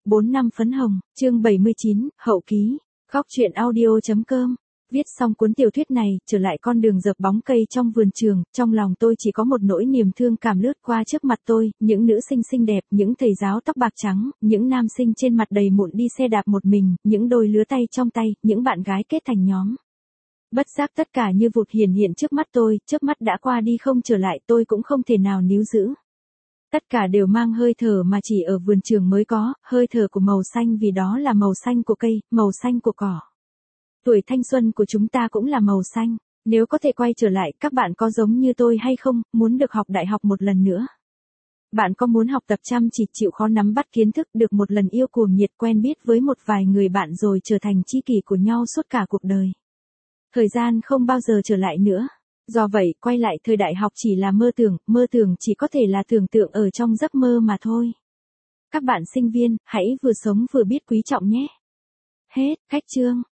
4 năm phấn hồng, chương 79, hậu ký, góc truyện audio.com. Viết xong cuốn tiểu thuyết này, trở lại con đường dợp bóng cây trong vườn trường, trong lòng tôi chỉ có một nỗi niềm thương cảm lướt qua trước mặt tôi, những nữ sinh xinh đẹp, những thầy giáo tóc bạc trắng, những nam sinh trên mặt đầy mụn đi xe đạp một mình, những đôi lứa tay trong tay, những bạn gái kết thành nhóm. Bất giác tất cả như vụt hiển hiện trước mắt tôi, chớp mắt đã qua đi không trở lại, tôi cũng không thể nào níu giữ. Tất cả đều mang hơi thở mà chỉ ở vườn trường mới có, hơi thở của màu xanh vì đó là màu xanh của cây, màu xanh của cỏ. Tuổi thanh xuân của chúng ta cũng là màu xanh. Nếu có thể quay trở lại, các bạn có giống như tôi hay không, muốn được học đại học một lần nữa? Bạn có muốn học tập chăm chỉ chịu khó nắm bắt kiến thức, được một lần yêu cuồng nhiệt quen biết với một vài người bạn rồi trở thành tri kỷ của nhau suốt cả cuộc đời? Thời gian không bao giờ trở lại nữa. Do vậy, quay lại thời đại học chỉ là mơ tưởng chỉ có thể là tưởng tượng ở trong giấc mơ mà thôi. Các bạn sinh viên, hãy vừa sống vừa biết quý trọng nhé. Hết, khách chương.